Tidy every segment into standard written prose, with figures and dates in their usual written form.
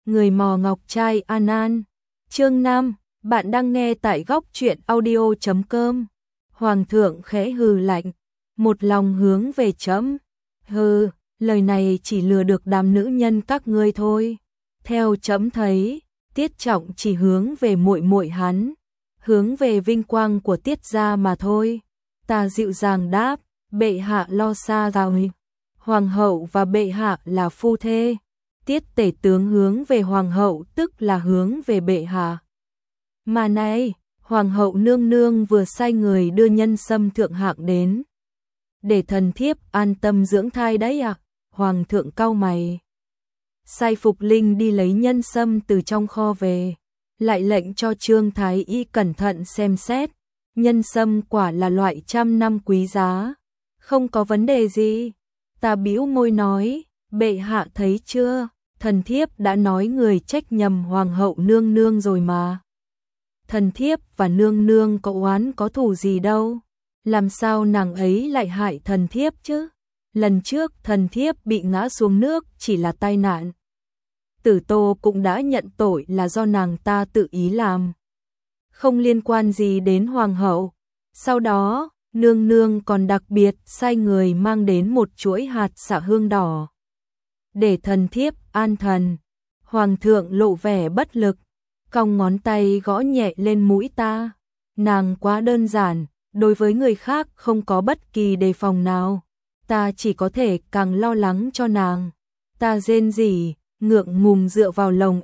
người mò ngọc trai An An. Chương 5, bạn đang nghe tại góc truyện audio.com. Hoàng thượng khẽ hừ lạnh, một lòng hướng về trẫm. Hừ, lời này chỉ lừa được đám nữ nhân các ngươi thôi. Theo trẫm thấy, Tiết Trọng chỉ hướng về muội muội hắn, hướng về vinh quang của Tiết gia mà thôi. Ta dịu dàng đáp, bệ hạ lo xa rồi. Hoàng hậu và bệ hạ là phu thê. Tiết tể tướng hướng về hoàng hậu tức là hướng về bệ hạ. Mà này, hoàng hậu nương nương vừa sai người đưa Nhân Sâm thượng hạng đến, để thần thiếp an tâm dưỡng thai đấy à? Hoàng thượng cau mày. Sai Phục Linh đi lấy Nhân Sâm từ trong kho về, lại lệnh cho Trương Thái Y cẩn thận xem xét. Nhân Sâm quả là loại trăm năm quý giá, không có vấn đề gì. Ta bĩu môi nói, bệ hạ thấy chưa, thần thiếp đã nói người trách nhầm hoàng hậu nương nương rồi mà. Thần thiếp và nương nương có oán có thù gì đâu, làm sao nàng ấy lại hại thần thiếp chứ? Lần trước thần thiếp bị ngã xuống nước chỉ là tai nạn. Tử Tô cũng đã nhận tội là do nàng ta tự ý làm, không liên quan gì đến hoàng hậu. Sau đó, nương nương còn đặc biệt sai người mang đến một chuỗi hạt xạ hương đỏ để thần thiếp an thần. Hoàng thượng lộ vẻ bất lực, cong ngón tay gõ nhẹ lên mũi ta. Nàng quá đơn giản, đối với người khác không có bất kỳ đề phòng nào. Ta chỉ có thể càng lo lắng cho nàng. Ta rên rỉ, ngượng ngùng dựa vào lồng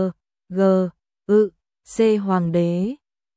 C hoàng đế.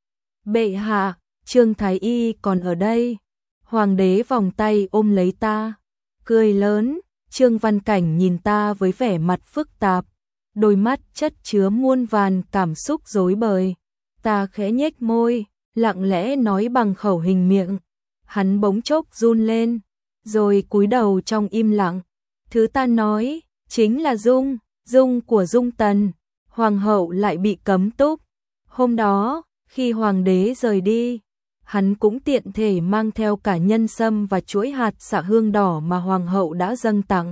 Bệ hạ, Trương Thái Y còn ở đây. Hoàng đế vòng tay ôm lấy ta, cười lớn. Trương Văn Cảnh nhìn ta với vẻ mặt phức tạp, đôi mắt chất chứa muôn vàn cảm xúc rối bời. Ta khẽ nhếch môi, lặng lẽ nói bằng khẩu hình miệng. Hắn bỗng chốc run lên, rồi cúi đầu trong im lặng. Thứ ta nói chính là dung của Dung Tần. Hoàng hậu lại bị cấm túc. Hôm đó, khi hoàng đế rời đi, hắn cũng tiện thể mang theo cả Nhân Sâm và chuỗi hạt xạ hương đỏ mà hoàng hậu đã dâng tặng.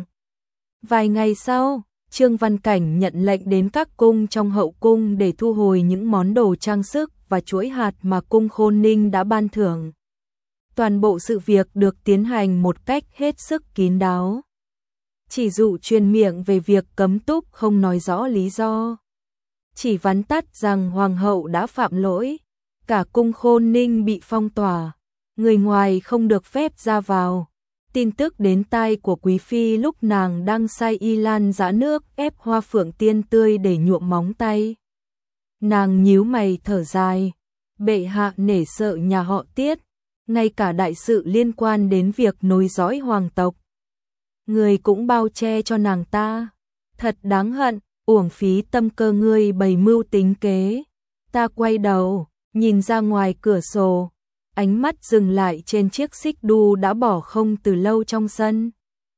Vài ngày sau, Trương Văn Cảnh nhận lệnh đến các cung trong hậu cung để thu hồi những món đồ trang sức và chuỗi hạt mà cung Khôn Ninh đã ban thưởng. Toàn bộ sự việc được tiến hành một cách hết sức kín đáo. Chỉ dụ truyền miệng về việc cấm túc không nói rõ lý do, chỉ vắn tắt rằng hoàng hậu đã phạm lỗi. Cả cung Khôn Ninh bị phong tỏa, người ngoài không được phép ra vào. Tin tức đến tai của quý phi lúc nàng đang sai y lan giã nước ép hoa phượng tiên tươi để nhuộm móng tay. Nàng nhíu mày thở dài, bệ hạ nể sợ nhà họ Tiết, ngay cả đại sự liên quan đến việc nối dõi hoàng tộc, người cũng bao che cho nàng ta. Thật đáng hận, uổng phí tâm cơ ngươi bày mưu tính kế. Ta quay đầu, nhìn ra ngoài cửa sổ, ánh mắt dừng lại trên chiếc xích đu đã bỏ không từ lâu trong sân.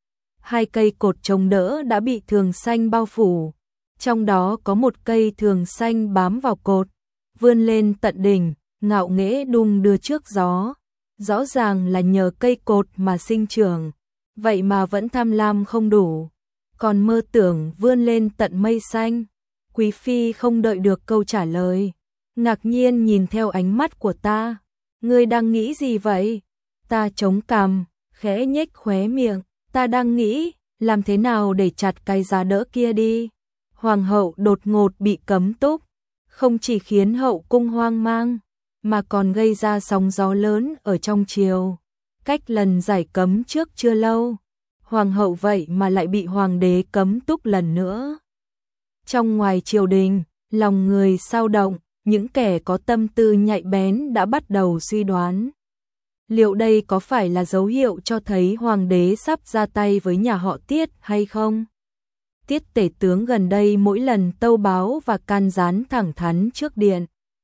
Hai cây cột chống đỡ đã bị thường xanh bao phủ, trong đó có một cây thường xanh bám vào cột, vươn lên tận đỉnh, ngạo nghễ đung đưa trước gió. Rõ ràng là nhờ cây cột mà sinh trưởng, vậy mà vẫn tham lam không đủ, còn mơ tưởng vươn lên tận mây xanh. Quý phi không đợi được câu trả lời, ngạc nhiên nhìn theo ánh mắt của ta. Ngươi đang nghĩ gì vậy? Ta chống cằm, khẽ nhếch khóe miệng. Ta đang nghĩ, làm thế nào để chặt cái giá đỡ kia đi. Hoàng hậu đột ngột bị cấm túc, không chỉ khiến hậu cung hoang mang, mà còn gây ra sóng gió lớn ở trong triều. Cách lần giải cấm trước chưa lâu, hoàng hậu vậy mà lại bị hoàng đế cấm túc lần nữa. Trong ngoài triều đình, lòng người xao động. Những kẻ có tâm tư nhạy bén đã bắt đầu suy đoán, liệu đây có phải là dấu hiệu cho thấy hoàng đế sắp ra tay với nhà họ Tiết hay không? Tiết tể tướng gần đây mỗi lần tâu báo và can gián thẳng thắn trước điện,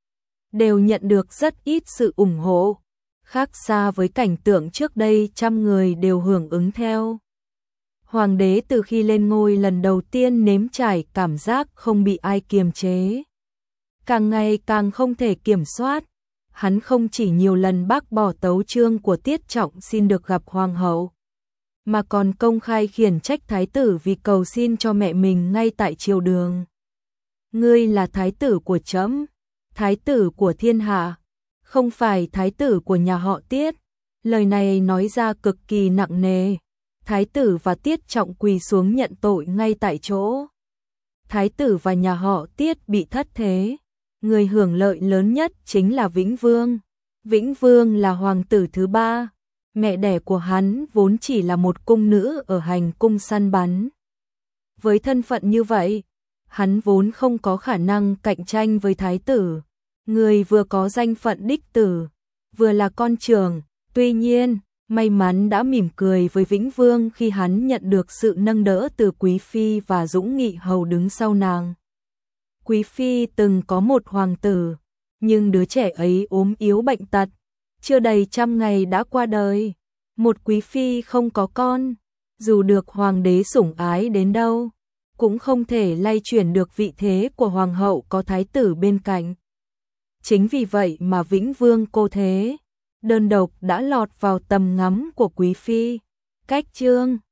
đều nhận được rất ít sự ủng hộ, khác xa với cảnh tượng trước đây trăm người đều hưởng ứng theo. Hoàng đế từ khi lên ngôi lần đầu tiên nếm trải cảm giác không bị ai kiềm chế, càng ngày càng không thể kiểm soát. Hắn không chỉ nhiều lần bác bỏ tấu chương của Tiết Trọng xin được gặp hoàng hậu, mà còn công khai khiển trách thái tử vì cầu xin cho mẹ mình ngay tại triều đường. ngươi là thái tử của trẫm, thái tử của thiên hạ, không phải thái tử của nhà họ Tiết. Lời này nói ra cực kỳ nặng nề. Thái tử và Tiết Trọng quỳ xuống nhận tội ngay tại chỗ. Thái tử và nhà họ Tiết bị thất thế. Người hưởng lợi lớn nhất chính là Vĩnh Vương. Vĩnh Vương là hoàng tử thứ 3. Mẹ đẻ của hắn vốn chỉ là một cung nữ ở hành cung săn bắn. Với thân phận như vậy, hắn vốn không có khả năng cạnh tranh với thái tử. Người vừa có danh phận đích tử, vừa là con trưởng. Tuy nhiên, may mắn đã mỉm cười với Vĩnh Vương khi hắn nhận được sự nâng đỡ từ Quý Phi và Dũng Nghị hầu đứng sau nàng. Quý Phi từng có một hoàng tử, nhưng đứa trẻ ấy ốm yếu bệnh tật, chưa đầy 100 ngày đã qua đời. Một Quý Phi không có con, dù được hoàng đế sủng ái đến đâu, cũng không thể lay chuyển được vị thế của hoàng hậu có thái tử bên cạnh. Chính vì vậy mà Vĩnh Vương cô thế, đơn độc đã lọt vào tầm ngắm của Quý Phi. Cách chương